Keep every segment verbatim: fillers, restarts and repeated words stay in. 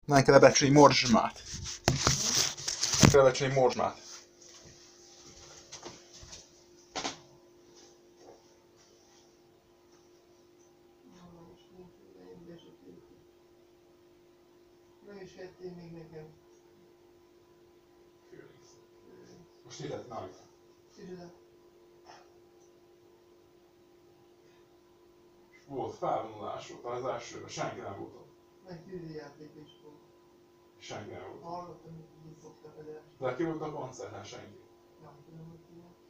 Nem kell lebecsülni morzsmát. Nem kell lebecsülni morzsmát. Nem is vettél még nekem. Most illet nagy. Kicsoda. Volt felvonulás, volt az elsőben, senki nem volt ott. Meg tűzijáték is volt. Senki nem volt. Hallottam, hogy így szoktak az első. De ki volt a koncerten? Senki. Nem tudom, hogy ki volt.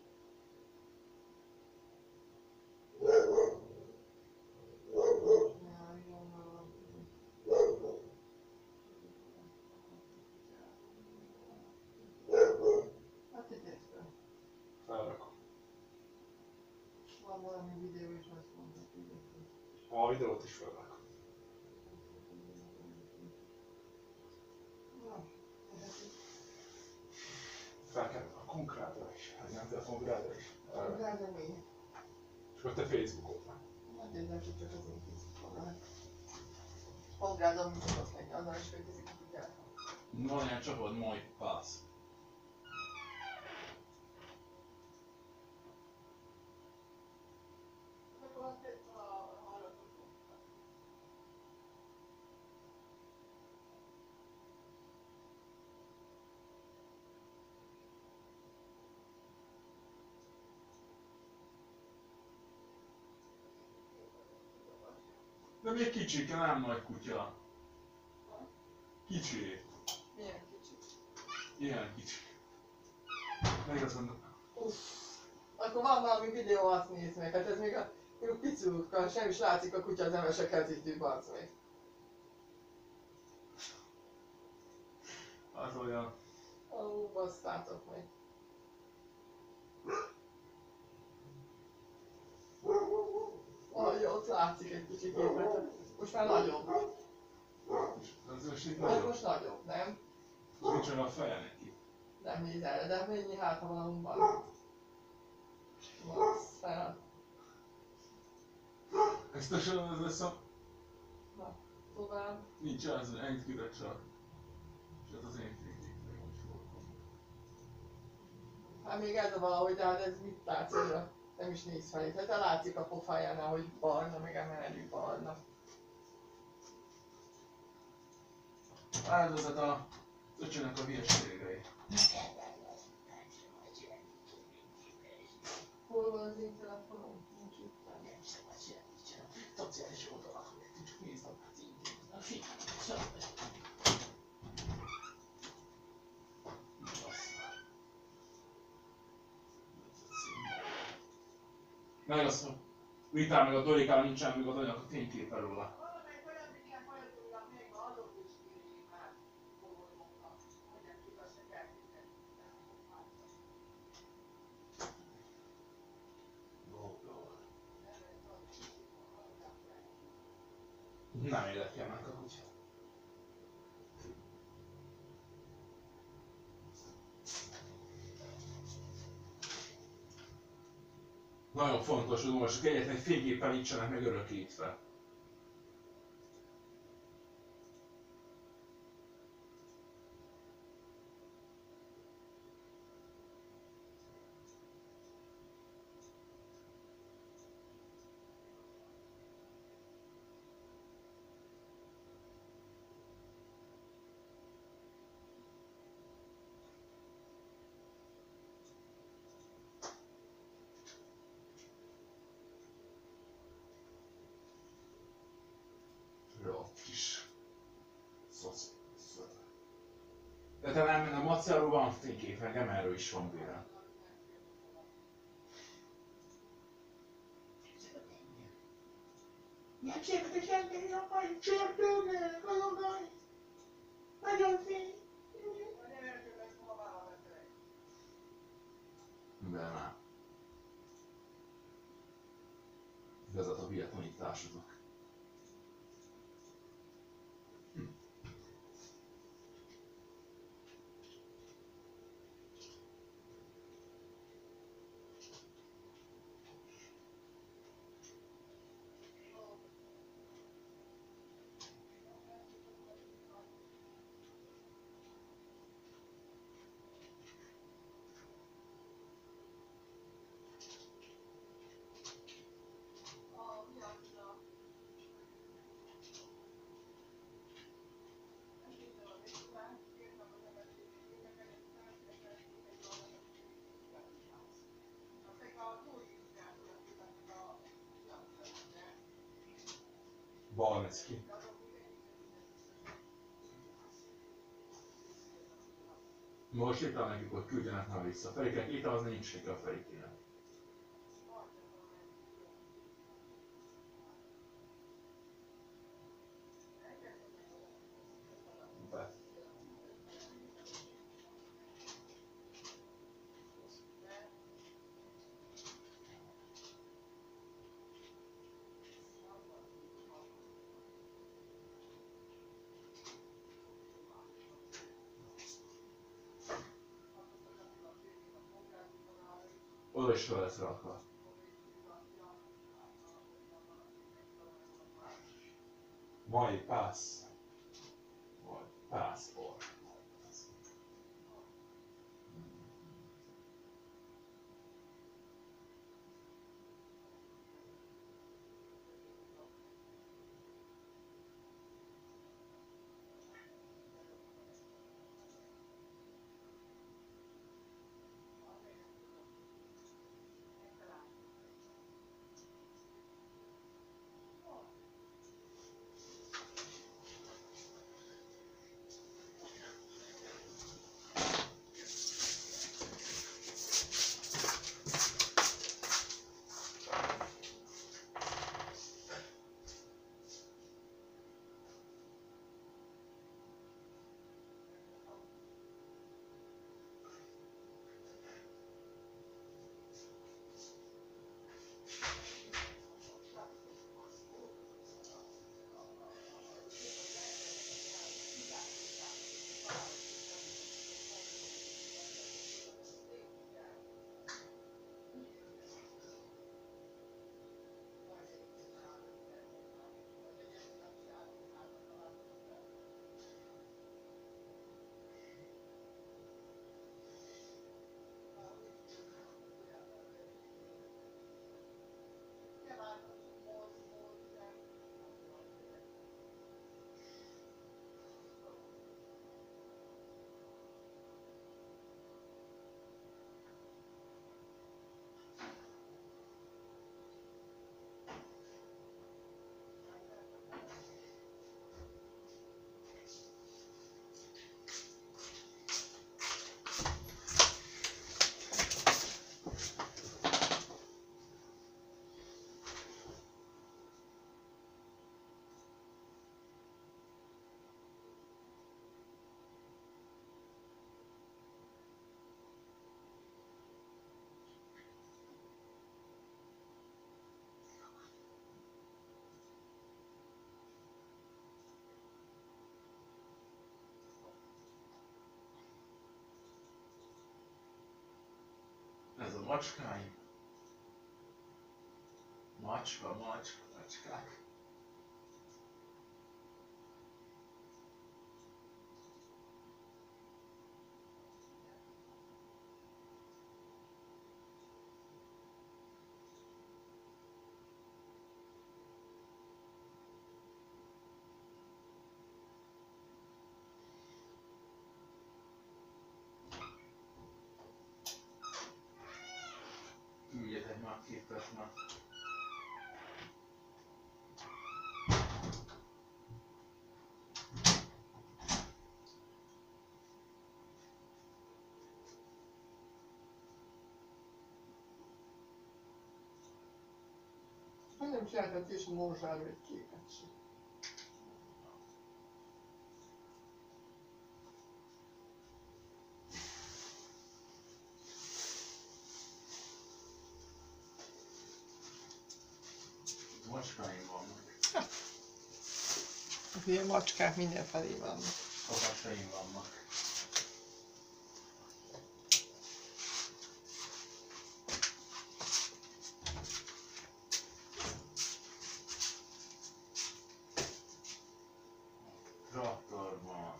Jaj, jó, hát te tegysz fel. Felrakom. Van valami videó is, azt mondta, hogy A videót is felrakom. Fel kell a konkrátra is. Nem kell a konkrátra is. Drága mi? És akkor te Facebookot már. Hát én nem csak az én Facebookon. Hongrádon mit tudok neki, azzal is fölkezik a kutyát. Van ilyen csapod, Moi Pass. De még kicsike, nem nagy kutya. Kicsi. Milyen kicsi? Ilyen kicsi. Még azt mondom. Uff. Akkor van valami videó, azt nézd meg. Hát ez még a még pici útka, sem is látszik a kutya az emesek kezítő, bazd meg. Az olyan. Ó, basztátok meg. Ahogy ott látszik egy kicsi képet. Most már nagyobb. Ez most így Most, nagyon. most nagyobb, nem? Nincs olyan a feje neki. Nem néz erre, de mennyi hát, ha valami van. Bassz fel. Ezt a soron ez lesz a... Na, tovább. Nincs az, hogy ennyit küldött csak. És ez az én fényképem, hogy fogom. Hát még ez a valahogy, de hát ez mit látsz, hogy a- nem is néz fel. Tehát látszik a pofájánál, hogy barna, meg emelő barna. Áldozat a öcsének a hülyeségei. Hol van az én telefonom? Nincs itt. Szociális oldalakon egy csak nézd az ingyen. A fiam, meg azt mondja, Vitál meg a Dorikán nincsen még az anyag a fényképe róla. Nem érdekel meg a kutya. Nagyon fontos, hogy most egyetlen egy fényképpen nincsenek meg örökítve. Rohadt kis szosz. De te nem, a Maciáról van fénykép, nekem erről is van véle. Nem képzetek jelenteni a mai csörtőnek, azonban nagyon fény. De már. Igazat a vietnamításodnak. Bal néz ki. Most írtam nekik, hogy küldjenek már vissza. Feriket írtam, nincs neki a Ferikének. Be. Oda is fel lesz rakva. Mai pass. Vagy passport. Ez a macskáim. Macska, macska, macskák. Ügyetek már két perc már. Nem csináltad is morzsáról egy képet sem. Macskáim vannak. Ilyen macskák mindenfelé vannak. Kapasaim vannak. Traktorban.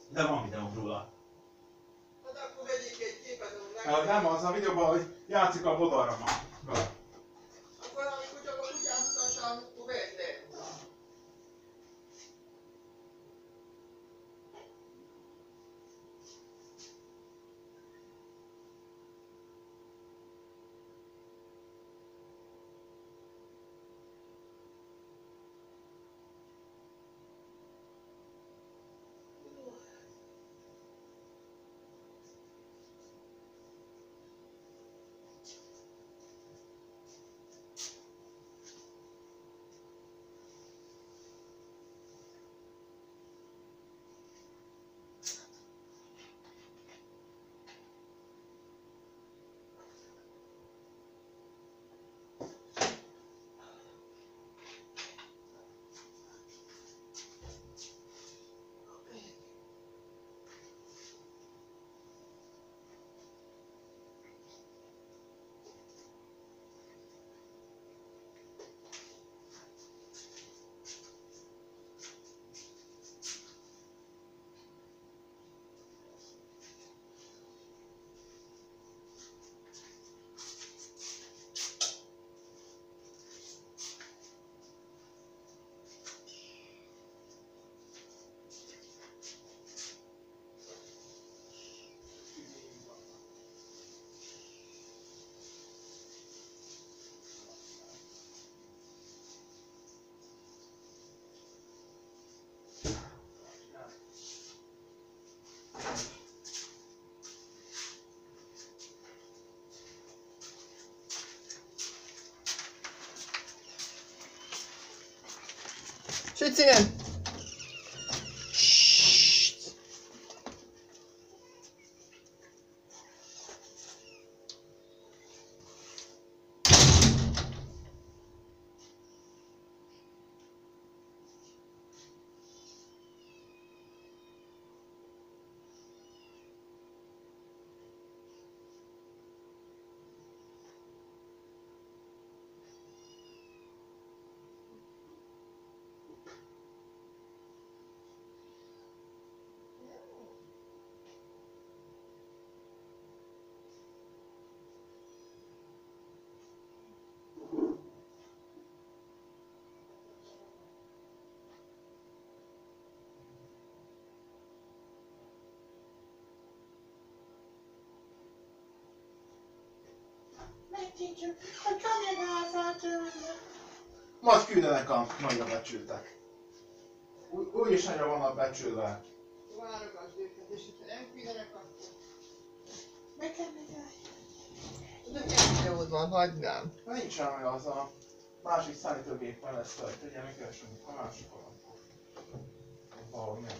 De van videóm róla. Hát akkor vegyék egy képet, az Hát nem az a videóban, hogy játszik a bodarama. akkor amikor csak a kutyát mutassam, akkor vedd le. Sütszínen! Megnyitjuk a kamerázat. Majd küldenek a nagyra becsültek. Úgy, úgyis nagyra vannak becsülve. Válogasd őket, és ha nem küldenek, akkor... Meg kell megállni. De milyen videód van, hagynám. Nincs rá meg az a másik szállítógépen lesz rajta, ugye mi keresünk a másikon. Valahogy nem.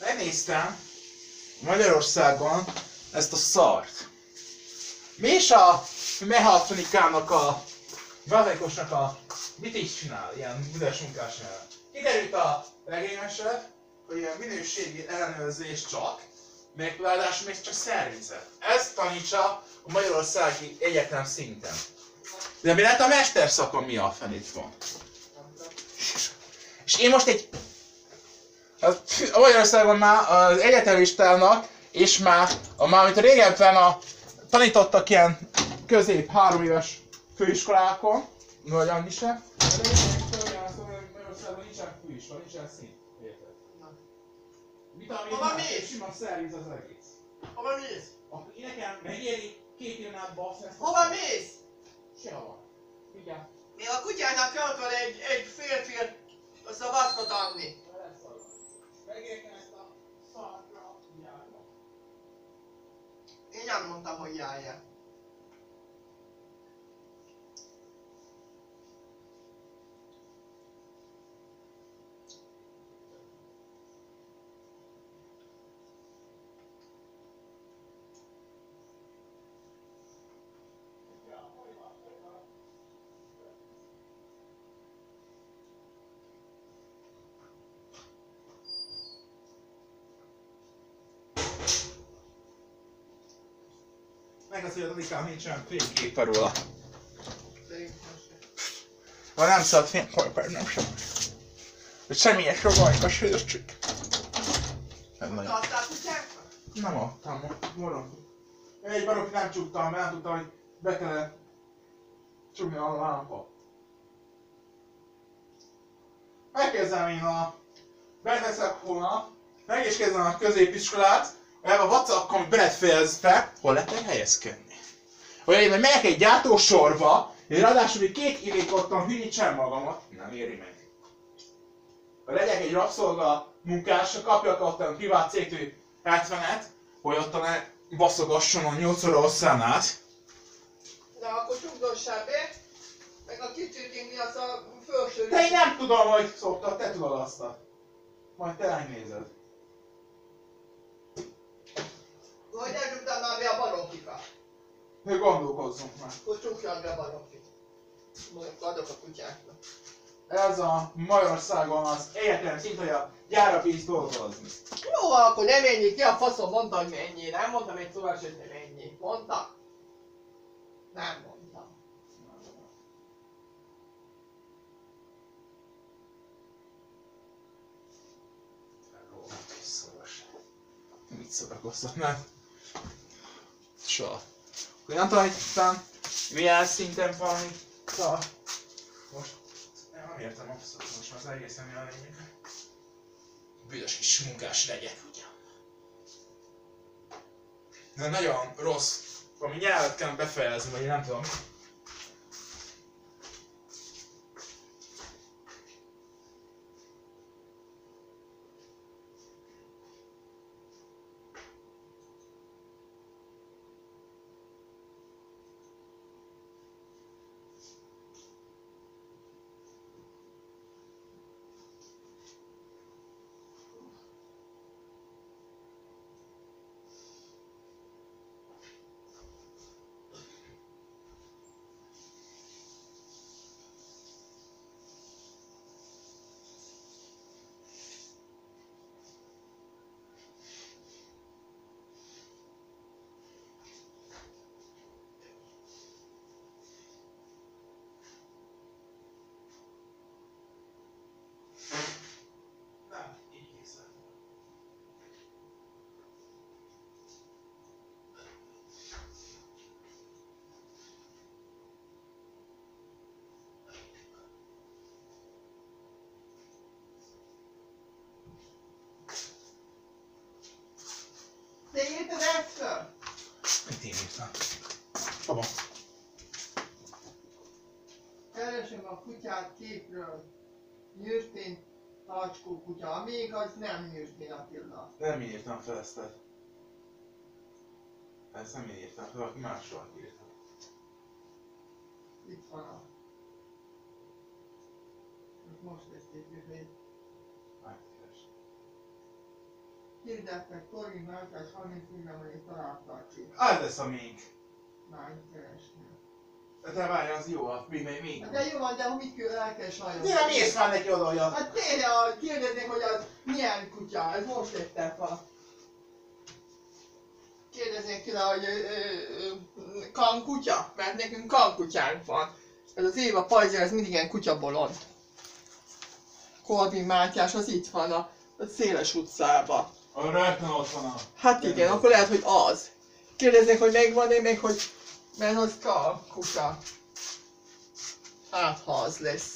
megnéztem Magyarországon ezt a szart. Mi is a mechanikának a vállalatosnak a mit is csinál, ilyen büdös munkás nyelven. Kiderült a legényesebb, hogy ilyen minőségi ellenőrzés csak, még ráadásul még csak szervizet. Ezt tanítsa a magyarországi egyetem szinten. De mi lett a mesterszakon, mi a fenét van? És én most egy... A Magyarországon már az egyetemistának, és már, a, már mint a régebben a, tanítottak ilyen közép három éves főiskolákon, vagy annyi sem. De Magyarországon nincsen főiskola, nincsen szint. Érted? Mit a Hova mész? Sima szerviz az egész. Hova mész? Akkor nekem megéri két éven át basszni. Hova mész? Sehova. Vigyázz. Mi a kutyának kell akar egy, egy férfi azt a vackot adni. Megértem ezt a szarra járva. Én nem mondtam, hogy járja. Meg az, hogy a Dadikám nincsen fényképe róla. Szerintem sem. Ha nem szállt fényképe, nem sem. Hogy személyes jogaink a sőzcsük. Ez nagyon. Adtál kutyáknak? Nem adtam, mondom. Egy barokig nem csuktam, mert nem tudtam, hogy be kellene csukni a lámpa. Megkezdem én a... Beteszek holnap, meg is kezdem a középiskolát, ebben a vacakon belefejezve, hol lehet helyezkedni. Hogy én megyek egy gyártósorba, és ráadásul még két évig otthon hülyítsem magamat, nem éri meg. Ha legyek egy rabszolga munkás, kapjak otthon privát cégtől hetvenet, hogy otthon ne baszogasson a nyolc óra hosszán át. De akkor csukdossál be, meg a kicsikén mi az a felső... De én nem tudom, hogy szoktad, te tudod azt. Majd te megnézed. Hogy ne csuktam már be a barokikat. Hogy gondolkozzunk már. Akkor csukjad be a barokit. Mondjuk adok a kutyáknak. Ez a Magyarországon az egyetem szint, hogy a gyára bíz dolgozni. Jó, akkor nem ennyi, ki a faszom mondta, hogy mennyi. Nem mondtam egy szóval, hogy nem ennyi. Mondta? Nem mondtam. Mit szórakoztatnád? Soha. Akkor nem tudom, hogy talán milyen szinten valami szar. Most nem értem abszolút, most már az egészen mi a lényeg. Büdös kis munkás legyek, ugye. De nagyon rossz, valami nyelvet kell befejezni, vagy én nem tudom. Nem, így készül. Te írtad ezt föl? Mit én írtam? Baba. Keresem a kutyát képről. Nyűrtén Tacskó kutya, amíg az nem Nyűrtén Attila. Nem én írtam fel ezt. Ezt nem én írtam fel, valaki mással írtam. Itt van a... Most ezt írjuk, hogy... Megkeres. Hirdettek Torin Melkás harminc milliámos találtartsi. Az lesz a még. Már keresni. De várj, az jó, a még még még. De jó van, de mit kell, el kell sajnos. De nem ész már neki oda, hogy a... Hát tényleg, kérdeznék, hogy az milyen kutya, ez most léptem fel. Kérdeznék tőle, hogy ö, ö, ö, kankutya, mert nekünk kankutyánk van. Ez az Éva Pajzsa, ez mindig ilyen kutyabolond. Korvin Mátyás, az itt van a, a Széles utcában. A rögtön ott van a... Hát igen, akkor lehet, hogy az. Kérdeznék, hogy megvan-e még, hogy... Mert az kankutya. Hát, ha az lesz.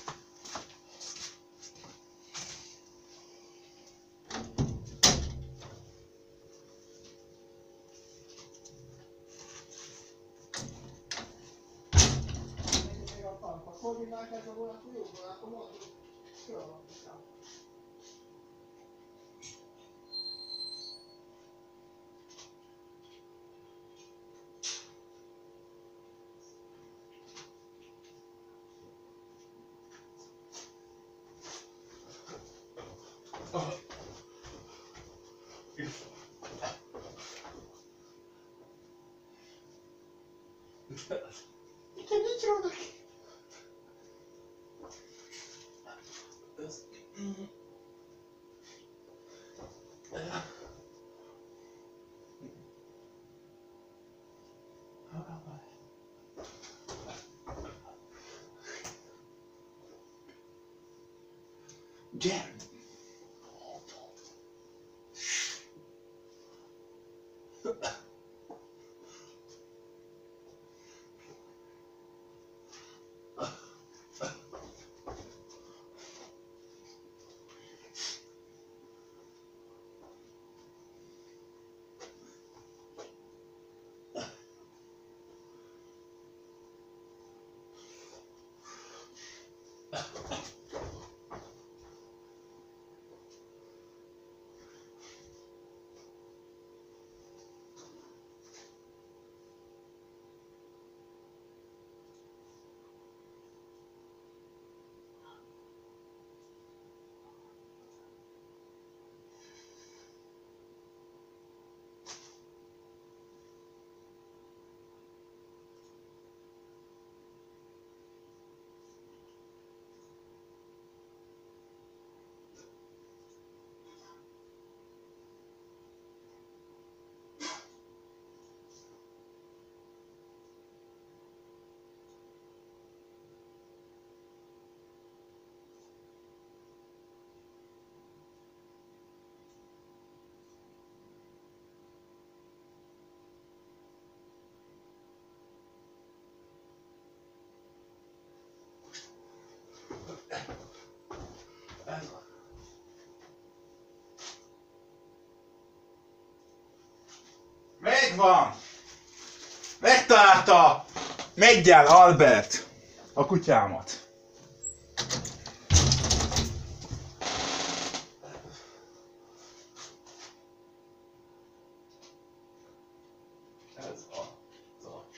Itt nincs róla ki. Gyere! Megvan! Megtalálta! Meggyel Albert a kutyámat. Ez a zacs.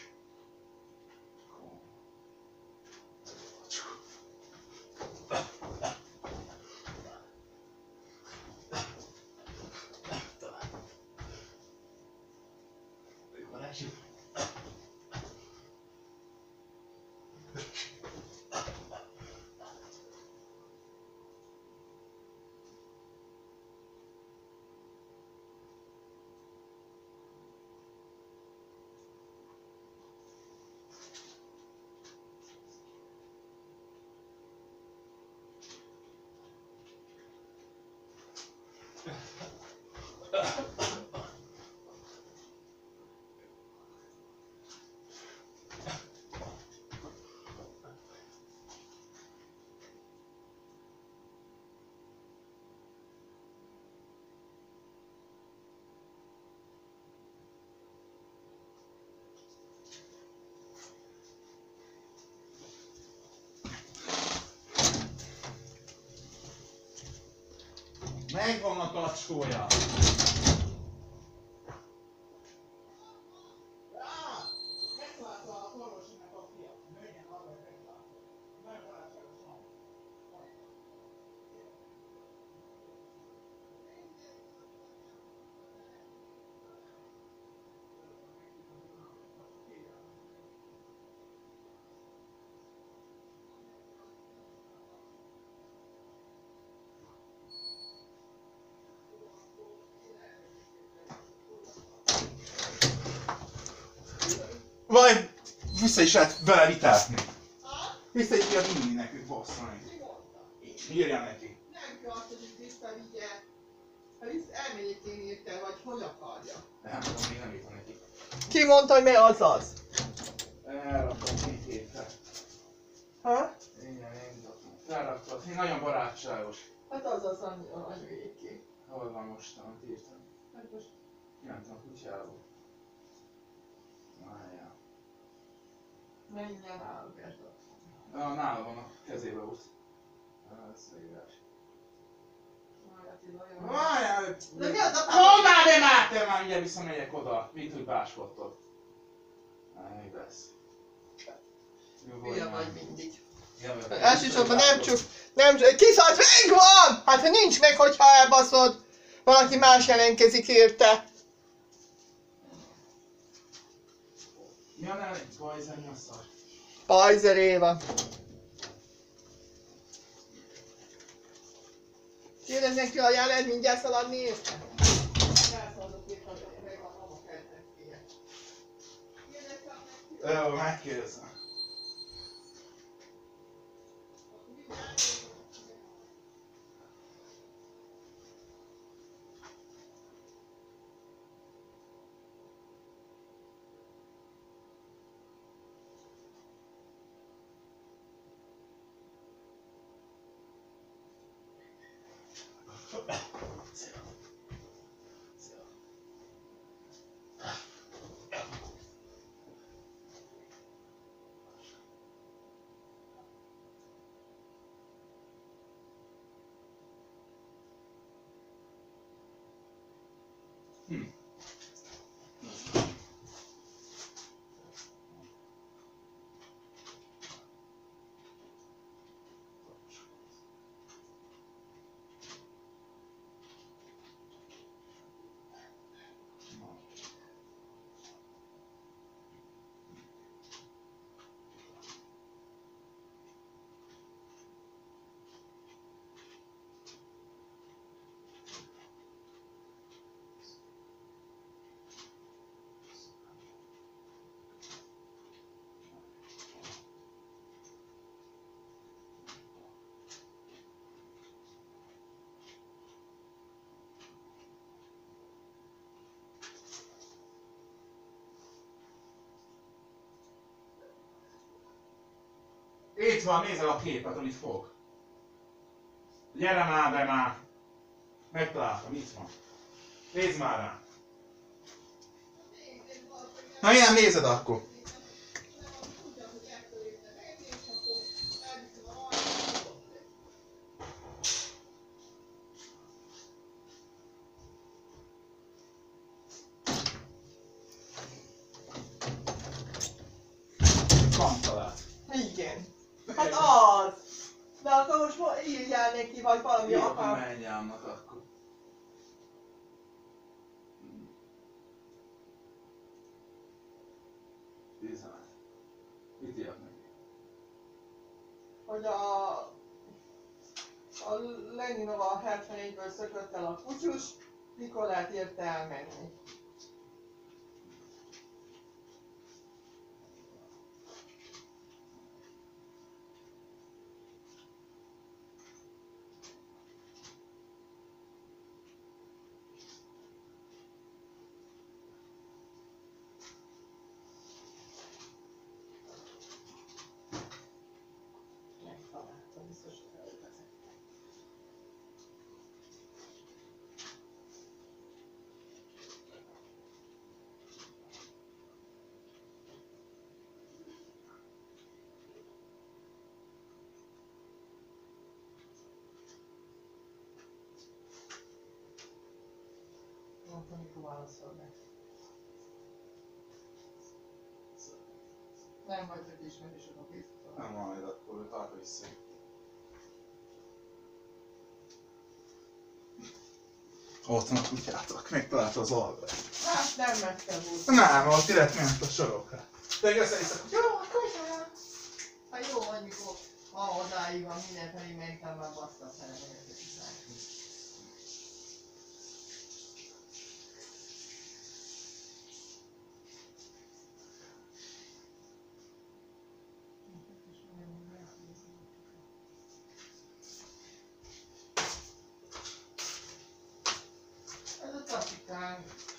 Megvan a tacskója. Vagy vissza is lehet vele vitázni. Vissza is kell vinni nekünk bosszani. Írja neki. Nem kell azt, hogy itt visszavigye. Ha visz, elmegyek én érte, vagy hogy akarja. Nem tudom, még nem írtam neki. Ki mondta, hogy mi az az? Elraktam két hétre. Ha? Igen, én mutatom. Felraktad. Én nagyon barátságos. Hát az az anyuéké. Hol van mostan? Írtam. Hát most Nem tudom, kutyából. Várjál. menjen áll, Gerda. Ah, nála van a kezébe volt. Összeírás. Várjál! De mi az a... Hol már nem álltam már, mindjárt visszamegyek oda. Mit úgy báskodtad? Nem, mi lesz? Ilyen vagy mindig. Jövök. Elsősorban nem csak... Nem csak... Kiszalt megvan! Hát ha nincs meg, hogyha elbaszod. Valaki más jelentkezik érte. Mi a neve? Pajzer, mi a szar? Pajzer Éva. Kérdezd neki a jelet, mindjárt szaladni érte. Elszaladok érte, hogy meg a mama kezdetkéje. Jó, megkérdezem. Hm. Itt van, nézd el a képet, amit fog. Gyere már be már! Megtaláltam, itt van. Nézd már rá! Na ilyen nézed akkor! Van talált. Igen. Hát az! De akkor most mo- írjál neki, vagy valami Jó, akar. menj annak akkor. tizenöt. Mit írok neki? Hogy a... A Leninova hetvenegyből szökött el a kutyus, mikor lehet érte elmenni. Megtaláltam, biztos, hogy elvezet. Mondtam, mikor válaszol meg. Nem vagyok ismerősök a készítőt. Nem majd akkor ő tartja vissza. Ott van a kutyátok, megtalálta az albert. Hát nem messze volt. Nem, ott direkt ment a sorokra. De össze-vissza, Jó, akkor sem. Hát jó, hogy mikor ma odáig van minden felé, mentem már baszta a szerepeket.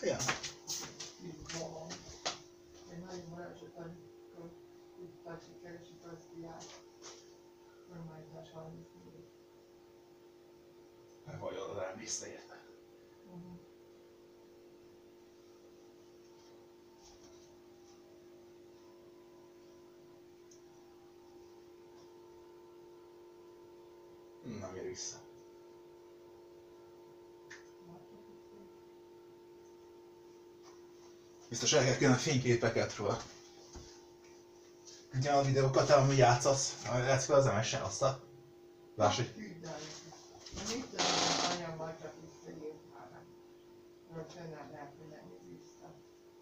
Ja. Bizalom. Én nagyon esetleg tudták sikeresít az diák. Kormányzás harmincnégy. Vajon elmészte érte. Uh-huh. Nem ér vissza. Biztos el kell kérni fényképeket róla. Ugye a videókat, amit játszasz, játsz fel az em es-en azt a... Láss, hogy... Küld el neki. Mit tudom, hogy anyammal csak visszaírt már. Rögtön nem lehet, hogy nem ír vissza.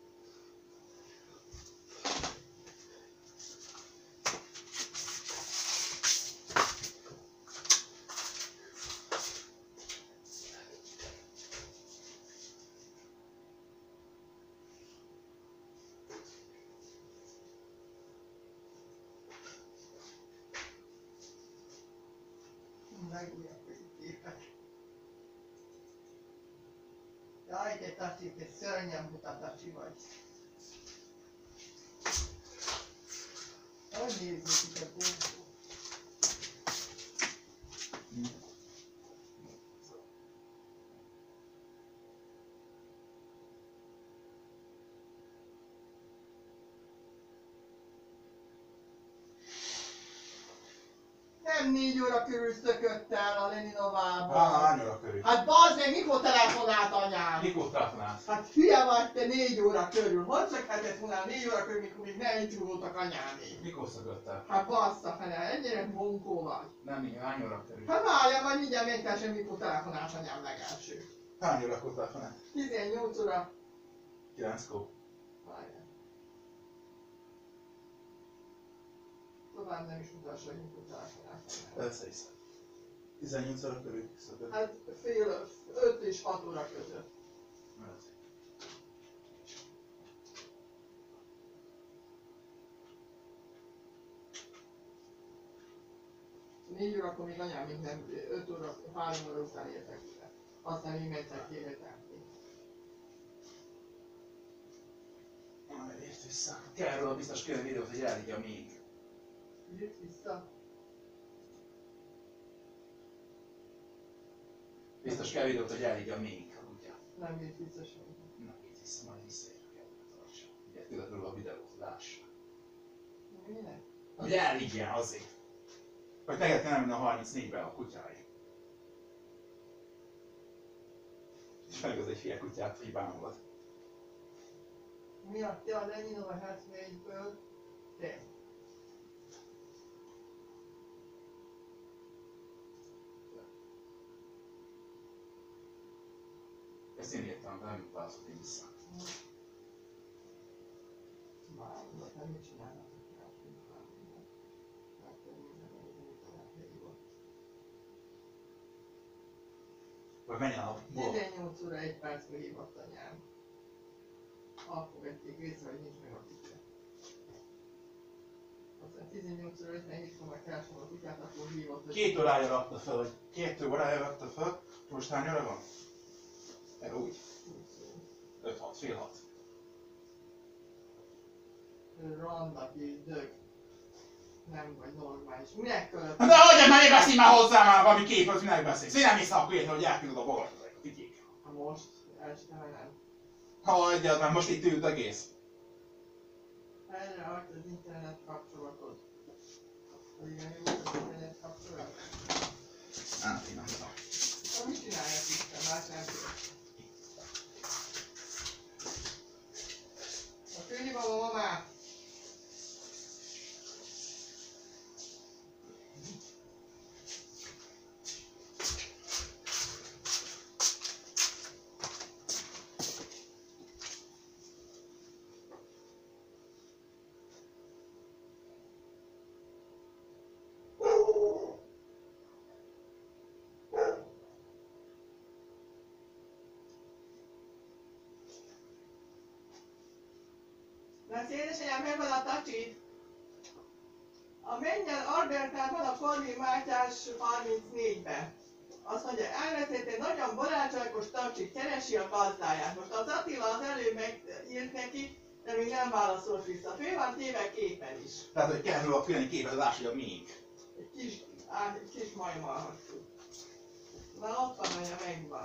Legújabb képek. Jaj, te Tacsi, te szörnyen buta Tacsi vagy. Hogy nézzük itt a gógó? Nem négy óra körül szökött el a Leninovában. Á, hány óra körül? Hát bazd meg, mikor telefonált anyám? Mikor telefonálsz? Hát hülye vagy te négy óra körül. Hogy csak lehetett volna négy óra körül, mikor még nem indultak anyámék? Mikor szökött el? Hát bassza fele, ennyire bunkó vagy. Nem, igen, hány óra körül? Hát várja, majd mindjárt megkeresem, mikor telefonált anyám legelső. Hány órakor telefonál? tizennyolc óra. kilenckor. Várja. Tovább nem is mutassa, hogy mikor telefonált anyám. Persze is. tizennyolc óra körül szökött. Hát fél öt és hat óra között. négy órakor még anyám még nem, öt óra, három óra után értek ide. Aztán még mentek kémetelni. Majd ért vissza. Kell róla biztos kérni videót, hogy elhiggy még. Jött vissza. Biztos kell videót, hogy elhiggy még a kutya. Nem jött vissza semmi. Na, itt vissza, majd visszaér, kell tartsa. Ugye, tudod róla a videót, lássa. Minek? Hogy elhiggyen azért. Hogy neked nem lenne a harmincnégyben a kutyái. És megöz egy fia kutyát, hogy bámulod. Miatt te a Leninova hetvenegyből te. Ezt én írtam, de nem válaszolt én vissza. Bámulod, hát mit csinálnak? Vagy menjen a bolond. tizennyolc óra egy percbe hívott anyám. Akkor vették észre, hogy nincs meg a kutya. Aztán tizennyolc óra ötvenhétkor meg keresem a kutyát, akkor hívott, hogy... Két órája rakta fel, vagy két órája rakta fel. Most hány óra van? Meg úgy. öt-hat, fél hat. Randa kis dög. Nem vagy normális. Minek költ? De hogy már beszélj már hozzá már valami képről, hogy minek beszélsz? Én nem hiszem akkor értem, hogy elküldöd a bogarat ezek a vigyék. Ha most, este ha nem. Ha de az már most itt ült egész. Erre hagyd az internet kapcsolatot. Hogy igen, jó az internet kapcsolat. Hát én nem tudom. Ha mit csinálják itt? Más nem tudom. A főnibaba mamá! Mert édesanyám, megvan a tacsid. A mennyel Albertán van a Korvin Mátyás harmincnégyben. Azt mondja, elveszett egy nagyon barátságos tartsik, keresi a gazdáját. Most az Attila az előbb megírt neki, de még nem válaszolt vissza. Fő van téve képen is. Tehát, hogy kell róla külön egy képet, láss, hogy a miénk. Egy kis, á, egy kis majmalhatjuk. Na ott van, anya, megvan.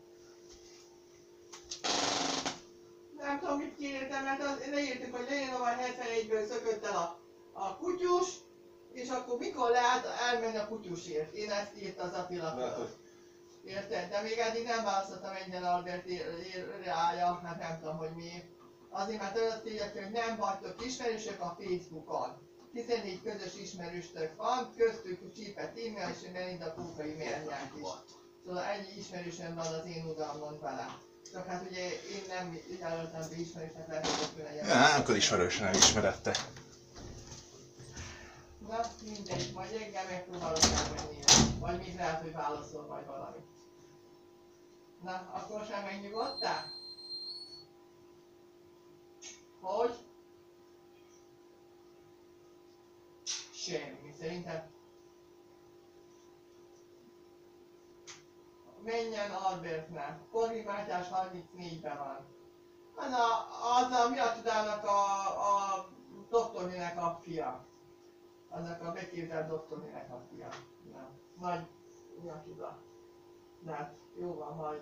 Nem tudom, mit kiírtam, mert az, leírtuk, hogy Leninova hetvenegyből szökött el a, a kutyus, és akkor mikor lehet elmenni a kutyusért? Én ezt írt az Attila föl. Érted? De még eddig nem választottam egyen Albert rája, mert nem tudom, hogy miért. Azért mert azt írja, hogy nem vagytok ismerősök a Facebookon. tizennégy közös ismerőstök van, köztük Csípet Tímea és Melinda Kókai Mérnyák is. Szóval ennyi ismerősöm van az én udalmon vele. Csak hát ugye én nem jelöltem be ismerősnek, lehet, hogy legyen. Nem, akkor ismerősen nem ismerette. Na, mindegy, majd engem megpróbálok elmenni, vagy még lehet, hogy válaszol majd valamit. Na, akkor most már megnyugodtál? Hogy? Semmi, szerintem. Menjen Albertnál. Korvi Mátyás harmincnégyben van. Az a, az a Miatudának a, a doktornének a fia. Annak a beképzelt doktornének a fia. Na, nagy Miatuda. De hát jó van, majd.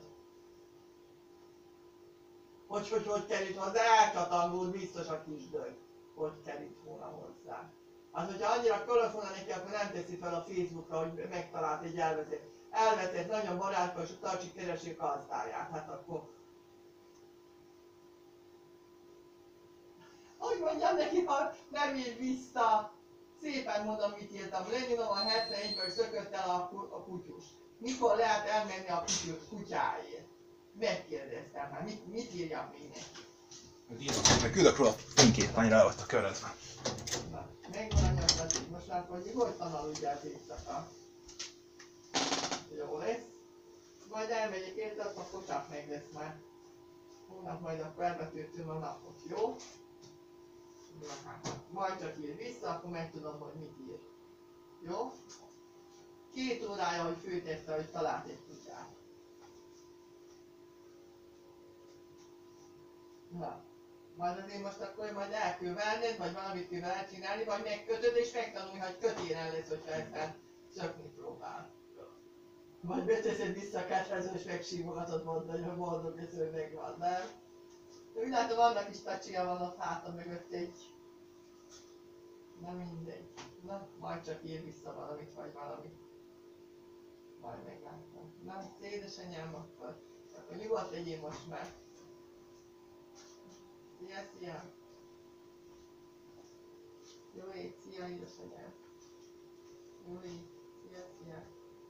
Hogy, hogy, hogy került hozzá, elcsatangult biztos a kis dög. Hogy került volna hozzá. Az, hogyha annyira körülfogna neki, akkor nem teszi fel a Facebookra, hogy megtalált egy elveszett. Elveszett nagyon barátkos, tartsik keresi gazdáját. Hát akkor... Hogy mondjam neki, ha nem ír vissza. Szépen mondom, mit írtam. Leninova hetvenegyből szökött el a, a kutyus. Mikor lehet elmenni a kutyus kutyáért? Megkérdeztem, hát mit, mit írjak még neki? Írok, meg küldök róla fénykép, annyira el ott a körödben. Na, megvan a nyomtatik, most már hogy nyugodtan aludjál éjszaka. Jó lesz. Majd elmegyek érte, akkor csak meg lesz már. Hónap majd akkor elbetűrtünk a napot, jó? Na hát, majd csak ír vissza, akkor megtudom, hogy mit ír. Jó? Két órája, hogy főtette, hogy talált egy kutyát. Na, majd azért most akkor majd el kell venned, vagy valamit kell vele csinálni, vagy megkötöd és megtanulni, hogy kötélen lesz, hogyha ezzel szökni próbál. Vagy beteszed vissza a kedvező és megsímogatod, mondani, hogy boldog ez ő megvan, nem? De úgy látom, annak is tacsia van a háta mögött egy... Na mindegy. Na, majd csak ír vissza valamit, vagy valamit. Majd meglátom. Na, édesanyám, akkor, akkor nyugodt legyél most már. Szia, szia! Jó ét, szia édesanyám! Jó ét, szia, szia!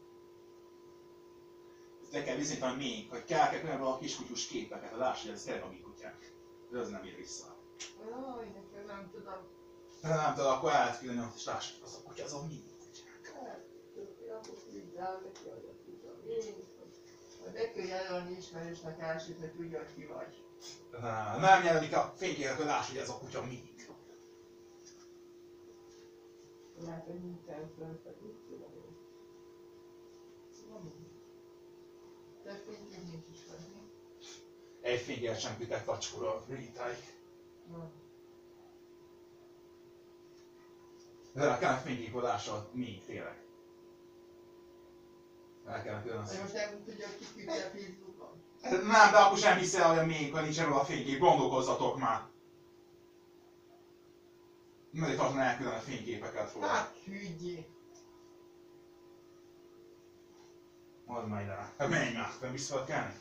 Ezt le kell bizonyítani még, hogy kell kell különböző a kiskutyus képeket, láss, hogy ez tényleg a mi kutyák. De az nem ír vissza. Jaj, nekem nem tudom. De nem tudom, akkor el lehet küldeni, és láss, az a kutya, az a mi kutyák. Hát, akkor küldjál neki, hogy a tudom én. Majd be kell jelölni ismerősnek elsőt, hogy tudja, hogy ki vagy. Nem, nem jelenik a fényképek, hogy láss, hogy ez a kutya mi. Lehet, hogy minden fölfedni, tudom én. Több fénykép nincs is venni. Egy fényképet sem küldtek tacskóra, Ritáig. De el kellene fényképodással még tényleg. El kellene külön azt. De most nem tudja, hogy ki küldte a Facebookon. Nem, de akkor sem hiszel, hogy a miénk, hogy nincs erről a fénykép, gondolkozzatok már. Mert itt azon elküldeni a fényképeket róla. Hát hügyjé. Mondd már ide rá. Hát menj már, nem vissza kell kelni?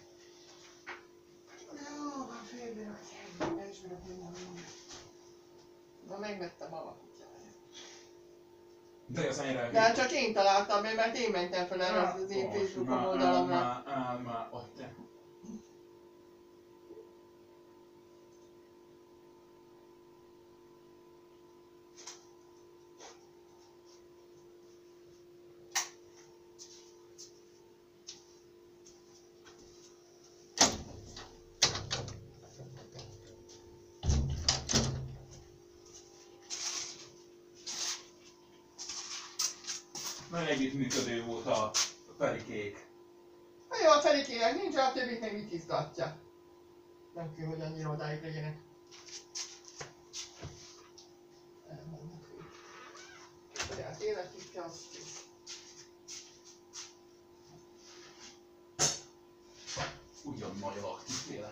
Jó, van félben a szemben, nem is vagyok minden minden. Na megvettem a kutyáját. De az ennyire... De hát csak én találtam meg, mert én mentem fel erre az én Facebook oldalamra. Már, már, már, ott te. Nagyon együttműködő volt a Ferikék. Jó, a Ferikének nincs, a többit meg mit izgatja. Nem kell, hogy annyira odáig legyenek. Elmennek ők. Saját életükkel azt is. Ugyan nagyon aktív tényleg.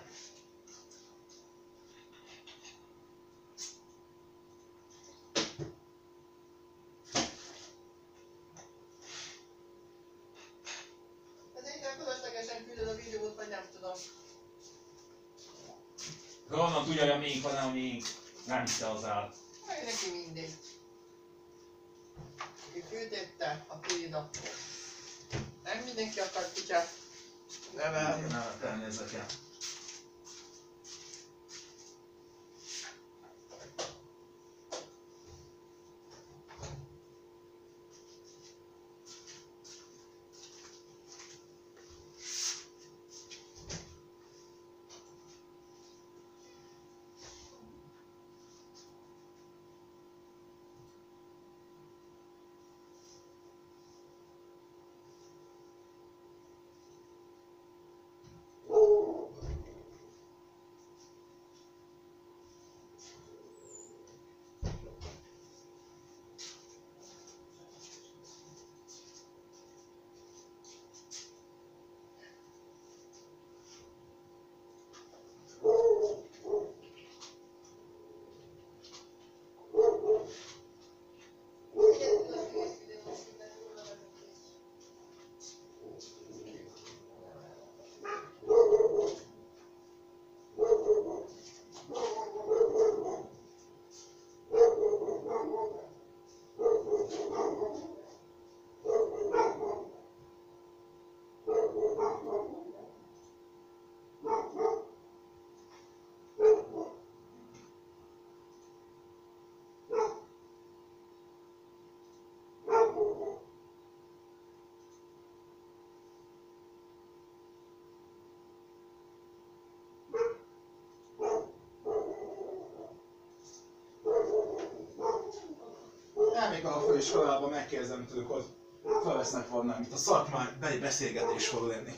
Ez inkább fölöslegesen küldöd a videót, vagy nem tudom. Honnan tudja, hogy a miénk van, nem a miénk. Nem hisze az állat. Meg neki mindegy. Aki küldette a Frida. Nem mindenki akar kutyát nevelni. Nem tenni ezeket. Elmegyek a főiskolába, megkérdezem tőlük, hogy felvesznek volna, mint a szakmánybeli beszélgetés fog lenni.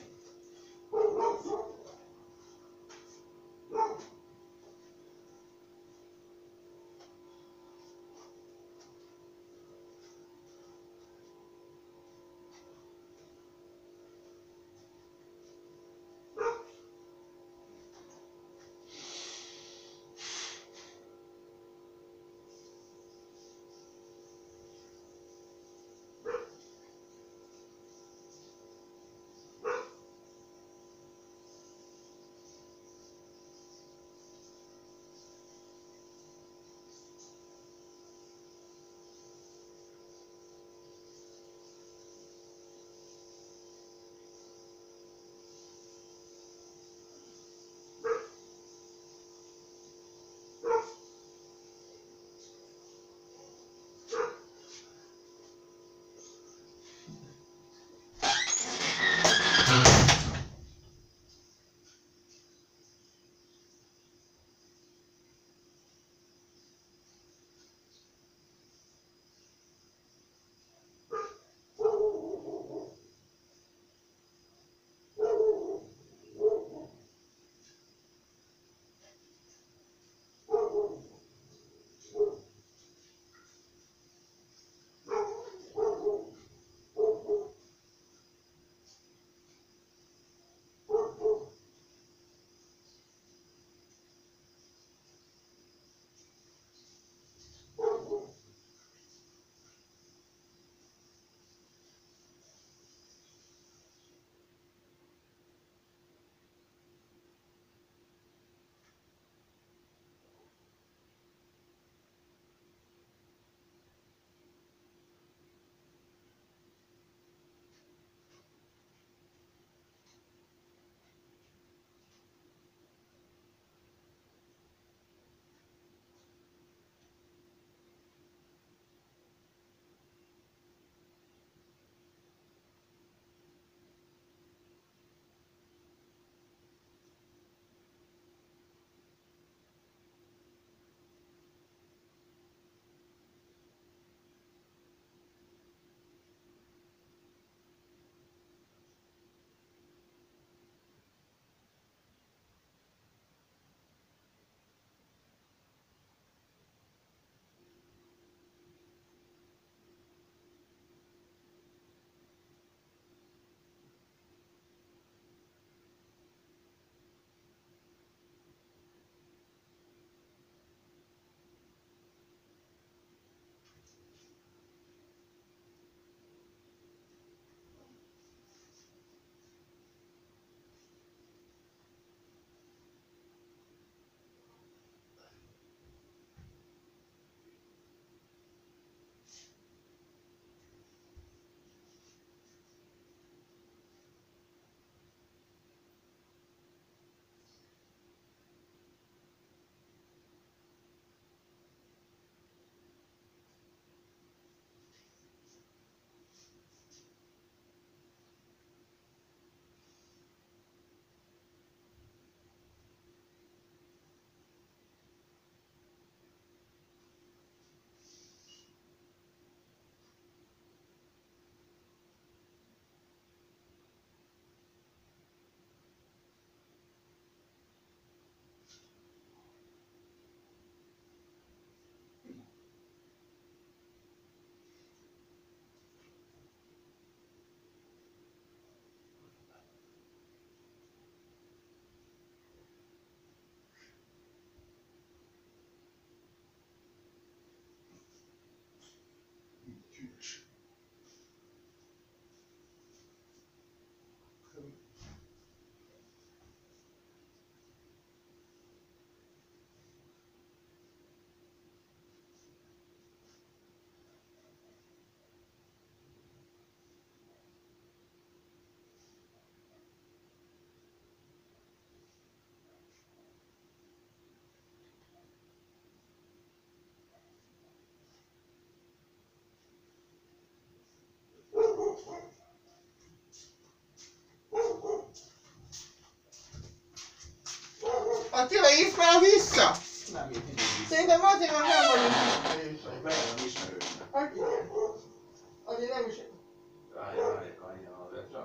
hívsz már vissza? Nem írt mindig vissza. Szerintem azért, mert nem vagyunk ismerősek. Bejön ismerősnek. Hát igen. Azért nem is... Várj, várj, várj, várj.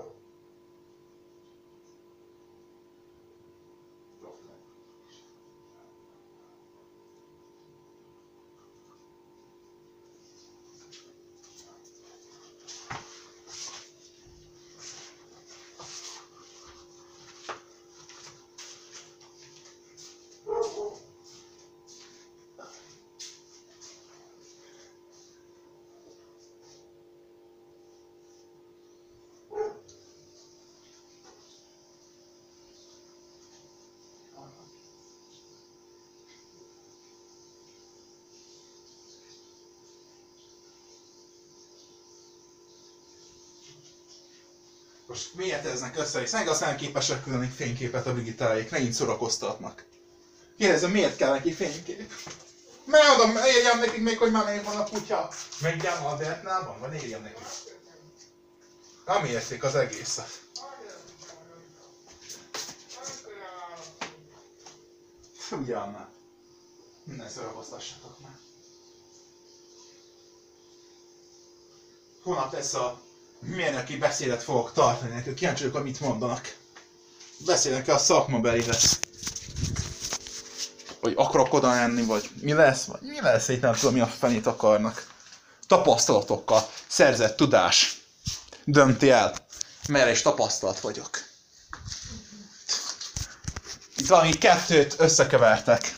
Most miért eznek össze? Hiszen azt nem képesek küldeni fényképet a digitáljék, ne így szórakoztatnak. Kérdezem, miért kell neki fénykép? Mert oda írjam nekik még, hogy már még van a kutya. Még a Vietnámban, vagy írjam nekik. Nem érték az egészet. Ugyan. Ne szórakoztassatok már. Hónap lesz a mérnöki beszédet fogok tartani nekük, kíváncsi vagyok, hogy mit mondanak. Beszélnek-e a szakmabelihez? Vagy akarok oda menni, vagy mi lesz, vagy mi lesz, itt nem tudom, mi a fenét akarnak. Tapasztalatokkal, szerzett tudás dönti el, merre is tapasztalt vagyok. Itt valami kettőt összekevertek.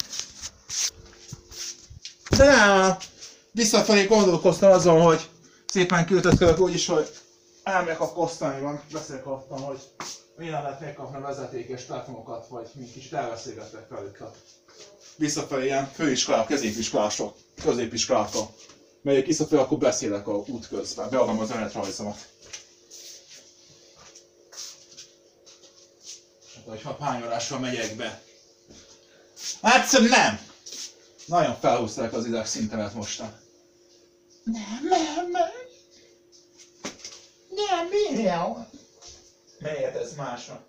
De nem, visszafelé gondolkoztam azon, hogy szépen küldöttek úgyis, hogy elmegyek a kosztányban, beszélgettem, hogy milyen lehet megkapni a vezetékes telefonokat, vagy mi kicsit elbeszélgettek velük. Visszafelé ilyen főiskolák, középiskolások, középiskoláktól. Megyek visszafelé, akkor beszélek a út közben, beadom az önéletrajzomat. Hát, hogyha pányolással megyek be. Hát nem! Nagyon felhúzták az ideg szintemet mostan. Nem, nem, nem. Nem, miért? Miért ez másnak?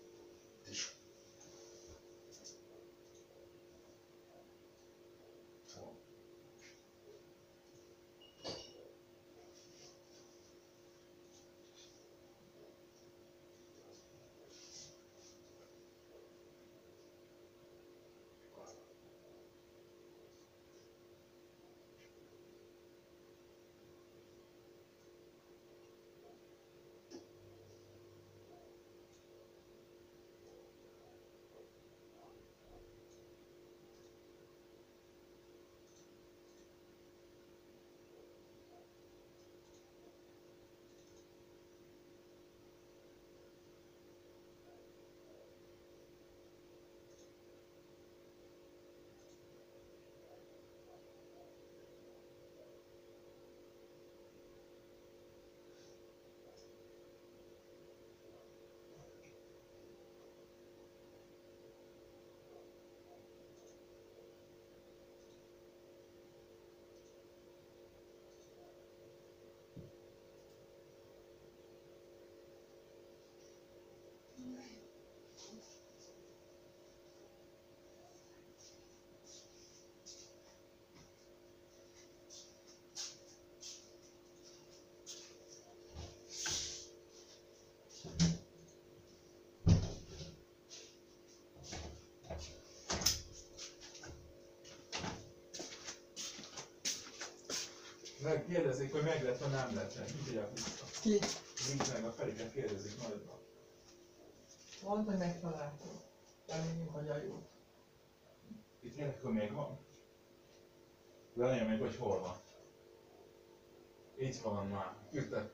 Megkérdezik, hogy meg lett, vagy nem lett. Mit tudják vissza? Ki? Nincs meg a Feriket kérdezik majd. Mondd, hogy megtaláltuk. Reményünk, hogy a jó. Itt nélkül még van. De nem még, hogy hol van. Itt van már. Küldtek.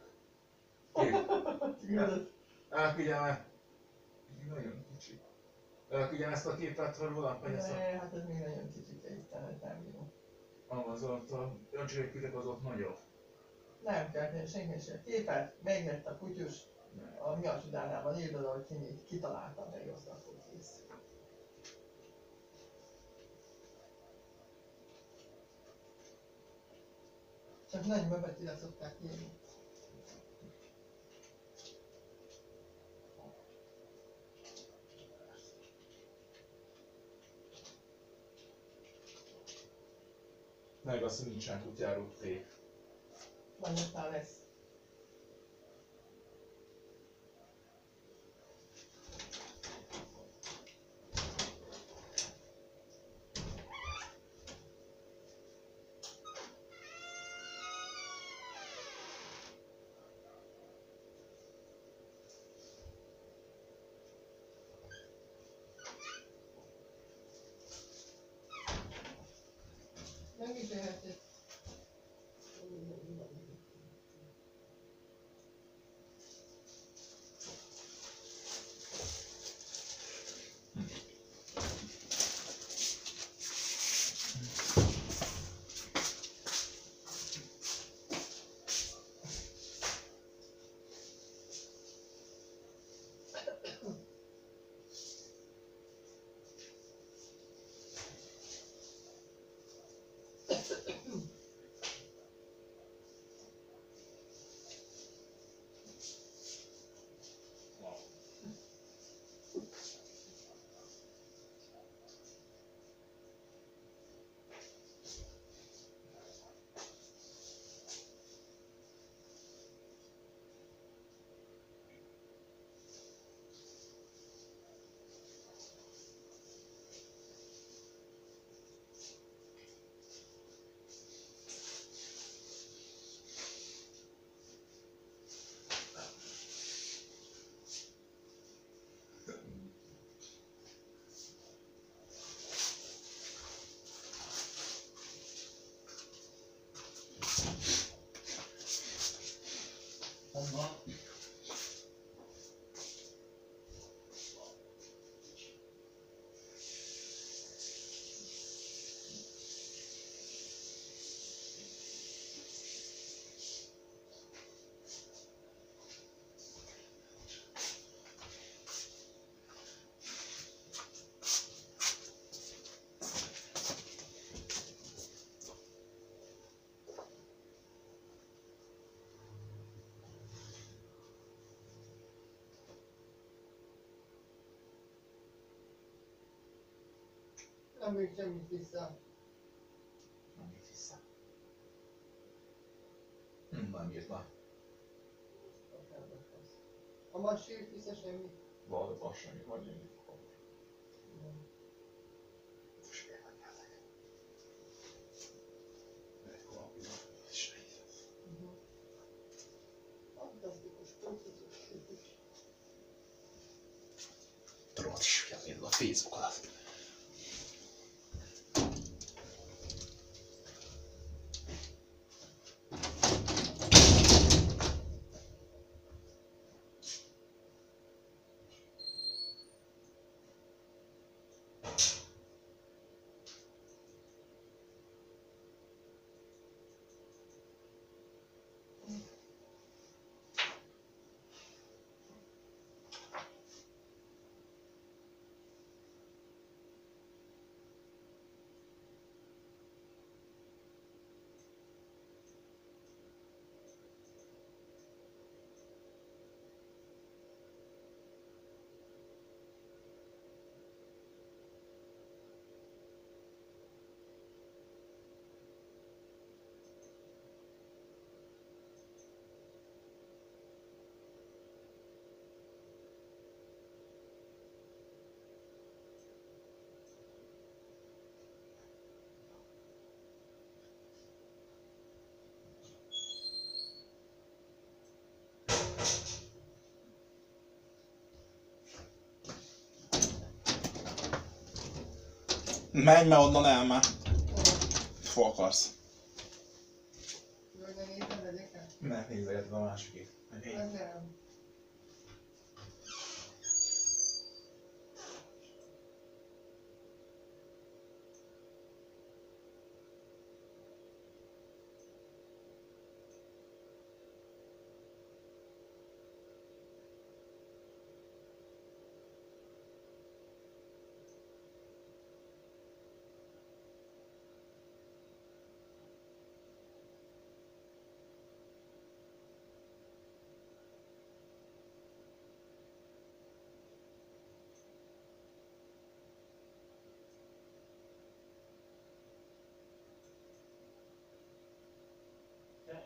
Elküldjem. Nagyon kicsi. Elküldjem ezt a képet, hogy valamit, hogy ezt a... Ne, hát ez még nagyon kicsit, Istenet, nem bírom. Amazont a öncségeküldek az ott nagyobb. Nem kell tenni senki sem képet, megjött a kutyus, a mi a csodálában írd oda, hogy ki kitalálta meg azt a kész. Csak nagy bebetűre szokták írni. az, hogy nincsen kutyáról tép. Majd aztán lesz. Nem is lehetett. Honnan? Nem még semmit vissza. Nem írt vissza. Hm, nem írt már. A más írt vissza semmit. Valami az semmi, vagy én itt fogom. Most miért megjelnek? Egy valami is nehéz. Fantasztikus, fantasztikus. Tudod is, hogy ez a Facebook alatt. Menj, mert onnan el már. Hol akarsz? Hogy ne nézem, vegyek el? Ne nézzegeted a másikét. Nem, nem.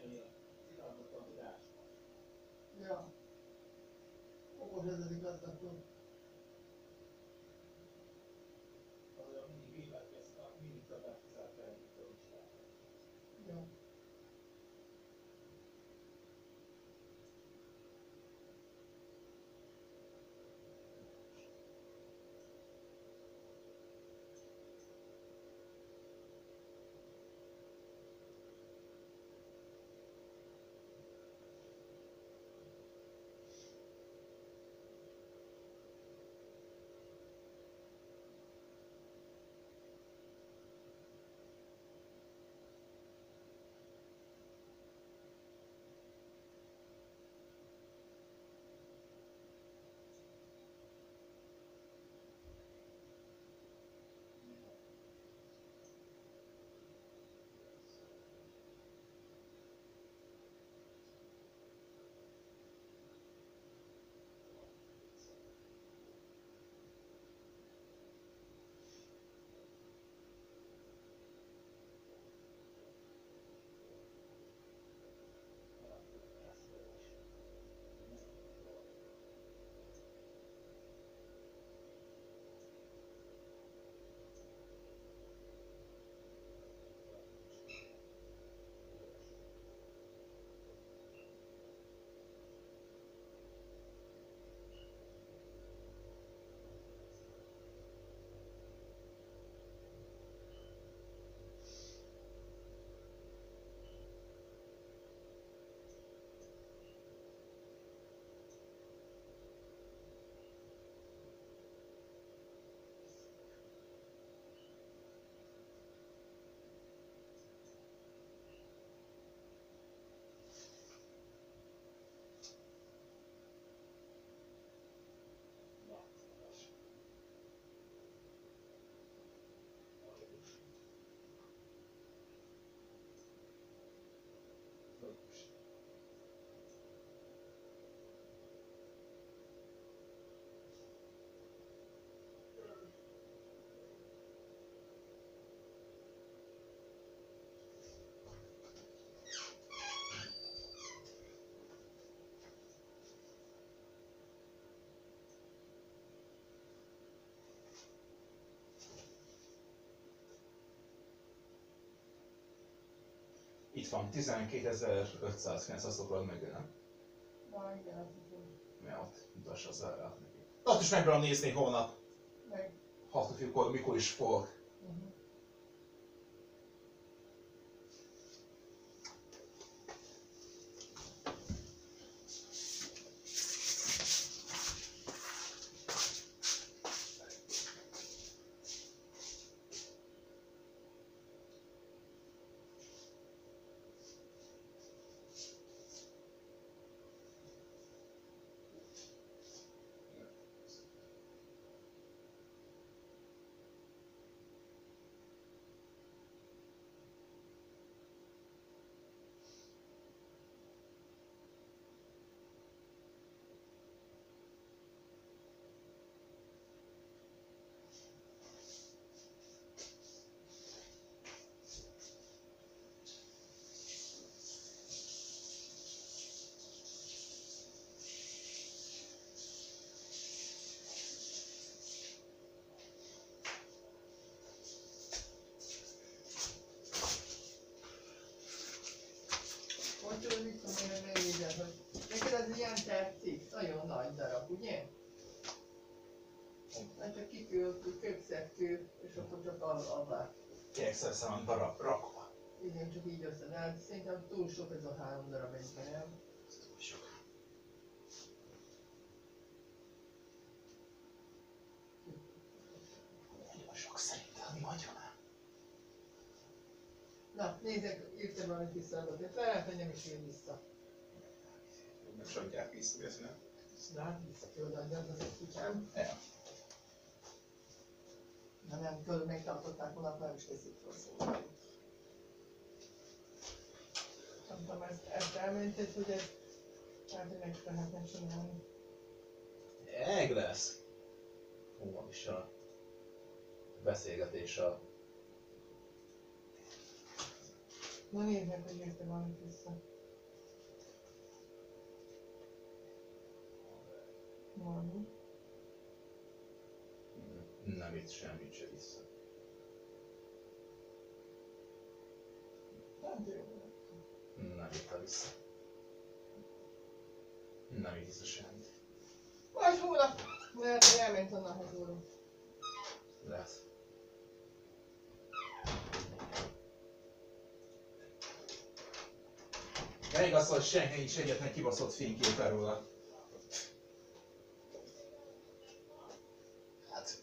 Ja. Okos ez az igazgató. Jó. Itt van, tizenkétezer-ötszázkilenc, azt akarod meg, nem? Na igen, azt hiszem. Mert ott mutassa az árát neki. Azt is meg tudom nézni holnap. Meg. Hatodikor, mikor is fog. Uh-huh. Hogy tudod, mit tudom én megnézed, hogy neked ez ilyen tetszik, nagyon nagy darab, ugye? Hát csak kiküld, köpszettő, és akkor csak alá. kétszáz van darab rakva. Igen, csak így össze, de hát szerintem túl sok ez a három darab egyben, nem? Ez túl sok. Nagyon sok szerintem, nagyon. Na, nézzek, írtam valamit visszaadott, én lehet, hogy nem is ír vissza. Meg is adják vissza, ez nem? De hát vissza kell adjad az egy kutyám. Ja. Na nem, körül megtartották volna, nem is teszik fel szóval. Nem tudom, ezt, ezt elmented, hogy ez... Hát, hogy meg lehetne csinálni. Meg lesz. Hú, is a beszélgetés a... Na nézd meg, hogy írtam valamit vissza. valami. Nem itt semmit se vissza. Nem tényleg. Nem itt a vissza. Nem itt vissza semmit. Majd hónap, lehet, hogy elment a nahezóra. Lesz. Elég az, hogy senki nincs egyetlen kibaszott fényképe róla. Hát...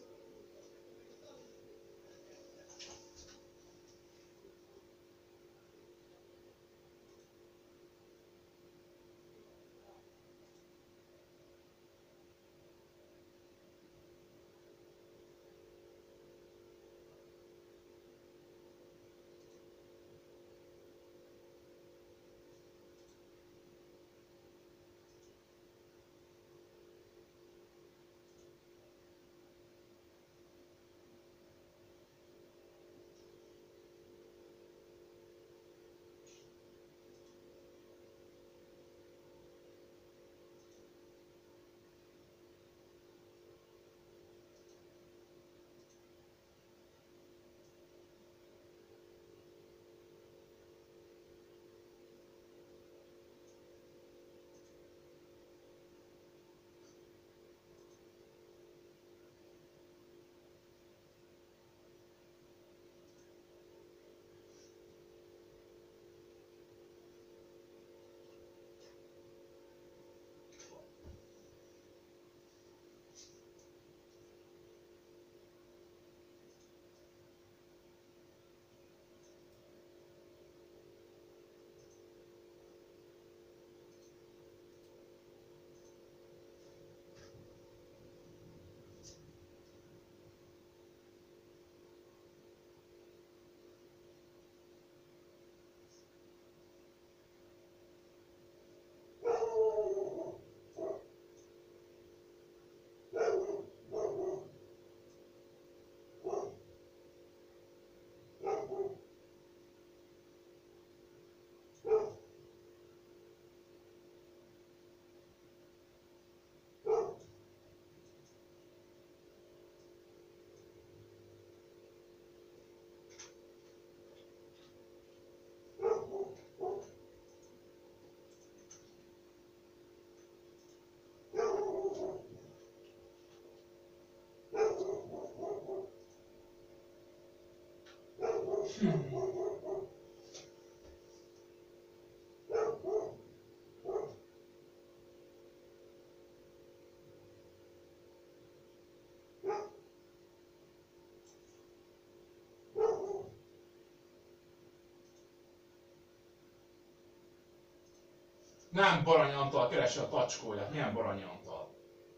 Nem Barany Antal keresse a tacskóját, milyen Barany Antal?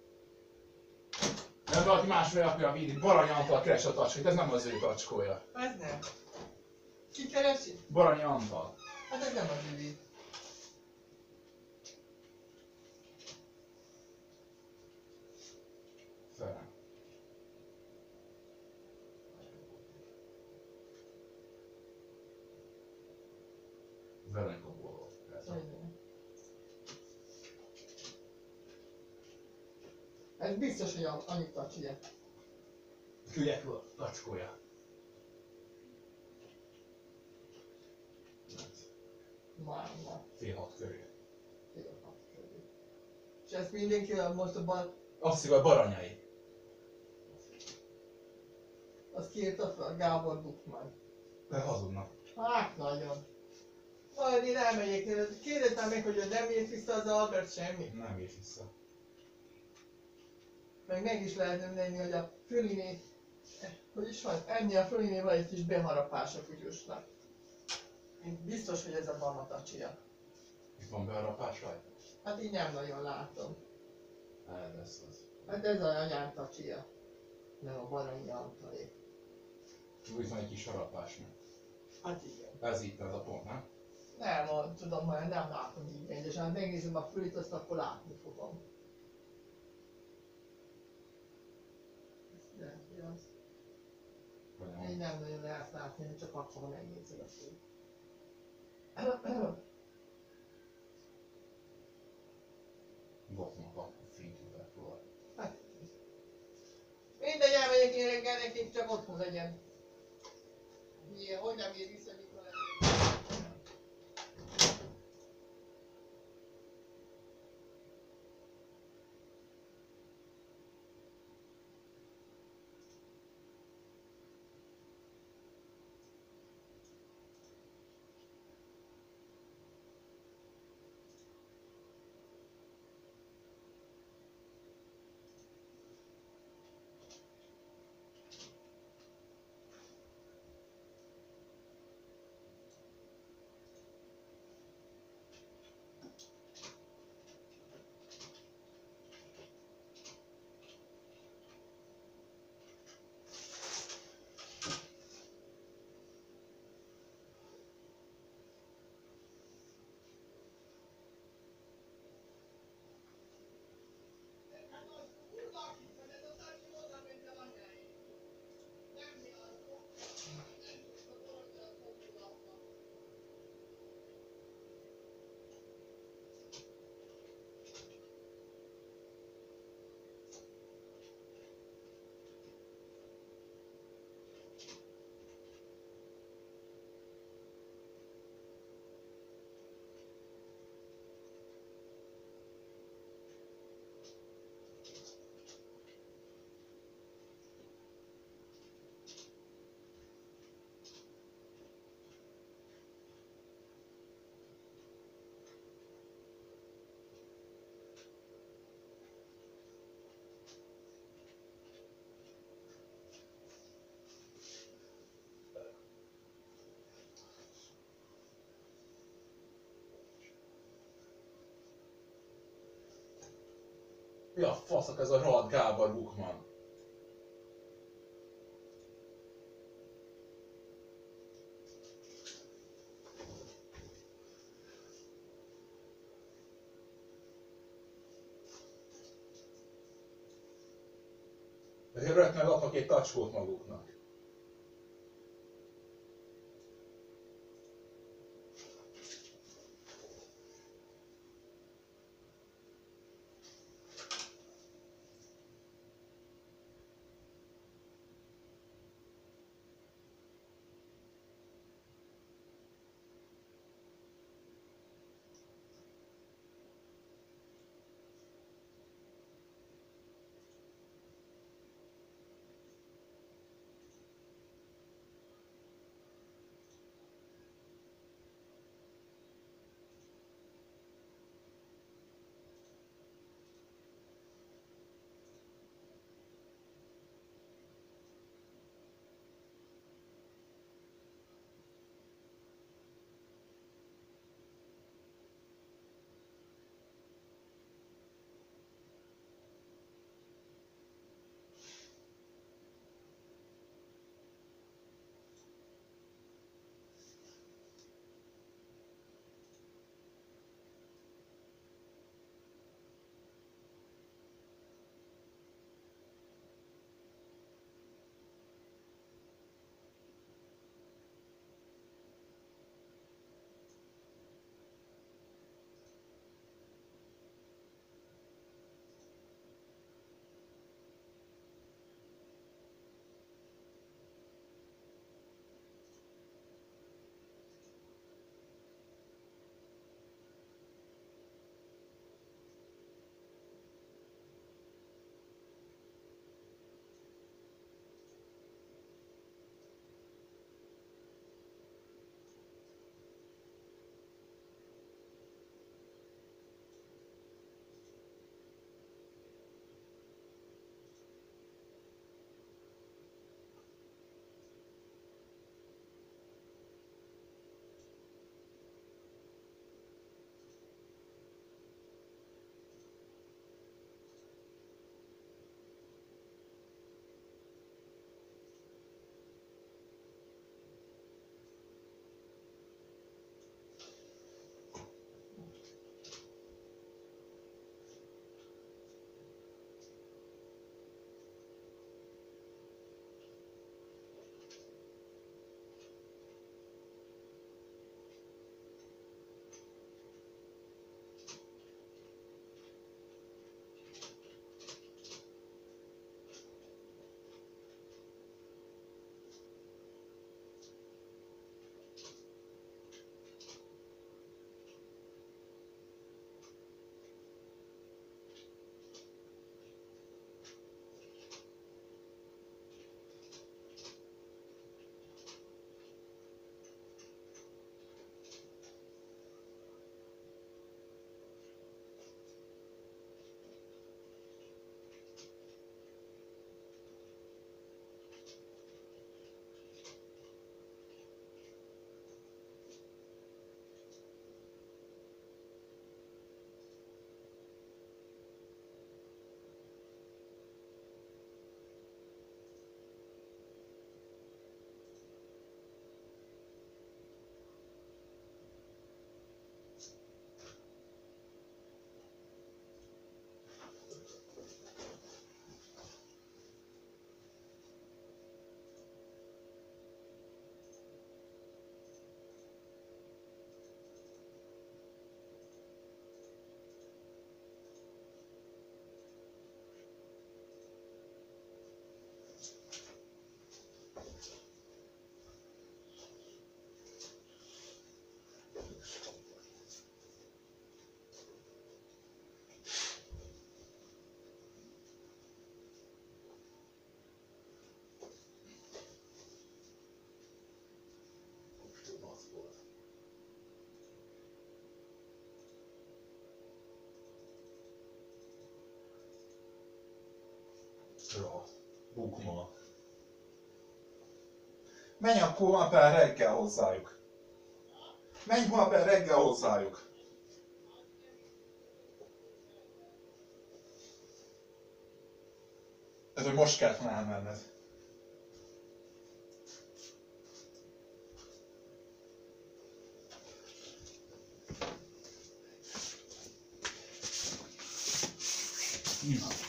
Nem valaki más rakja a videót, Barany Antal keresse a tacskóját, ez nem az ő tacskója. Ez nem. Ki keresi? Barany Antal. Hát ez nem az üvé. Fele. Veronika Boldog. Ez biztos, hogy annyit tacsia. Küldjek a tacskóját. Már, már. Fél hat körül. Fél hat körül. És ezt mindenki most a bal... Azt hiszem, a Baranyai. Azt kiírta fel, Gábor Bukman. De hazudnak. Hát nagyon. Majd én elmegyek, kérdeztem meg, hogy nem írt vissza az Albert semmi. Nem írt vissza. Meg meg is lehet menni, hogy a Füliné, hogy is van, enni a Fülinével egy kis beharapás a kutyusnak. Én biztos, hogy ez a Mama tacsia. Itt van beharapás rajta? Hát így nem nagyon látom. Hát ez az. Hát ez a anyám tacsia. Nem a Baranyi Antalé. Úgy van egy kis harapás, nem? Hát igen. Ez itt ez a pont, nem? Nem, tudom, majd nem látom így rendesen. Ha megnézem a fülit, azt akkor látni fogom. Lehet, hogy az. Így nem nagyon lehet látni, csak akkor, ha megnézed a fülit. Botnak a fényképet róla. neki csak otthon legyen. Milyen, hogy nem ér vissza, mikor lesz. Mi a faszak ez a rohadt Gábor Bukman? Ezért rögt meg adnak egy tacskót maguknak. Csodásra. Bukma. Menj akkor holnap el reggel hozzájuk. Menj holnap el reggel hozzájuk. Ez, hogy most kellett volna elmenned. Na.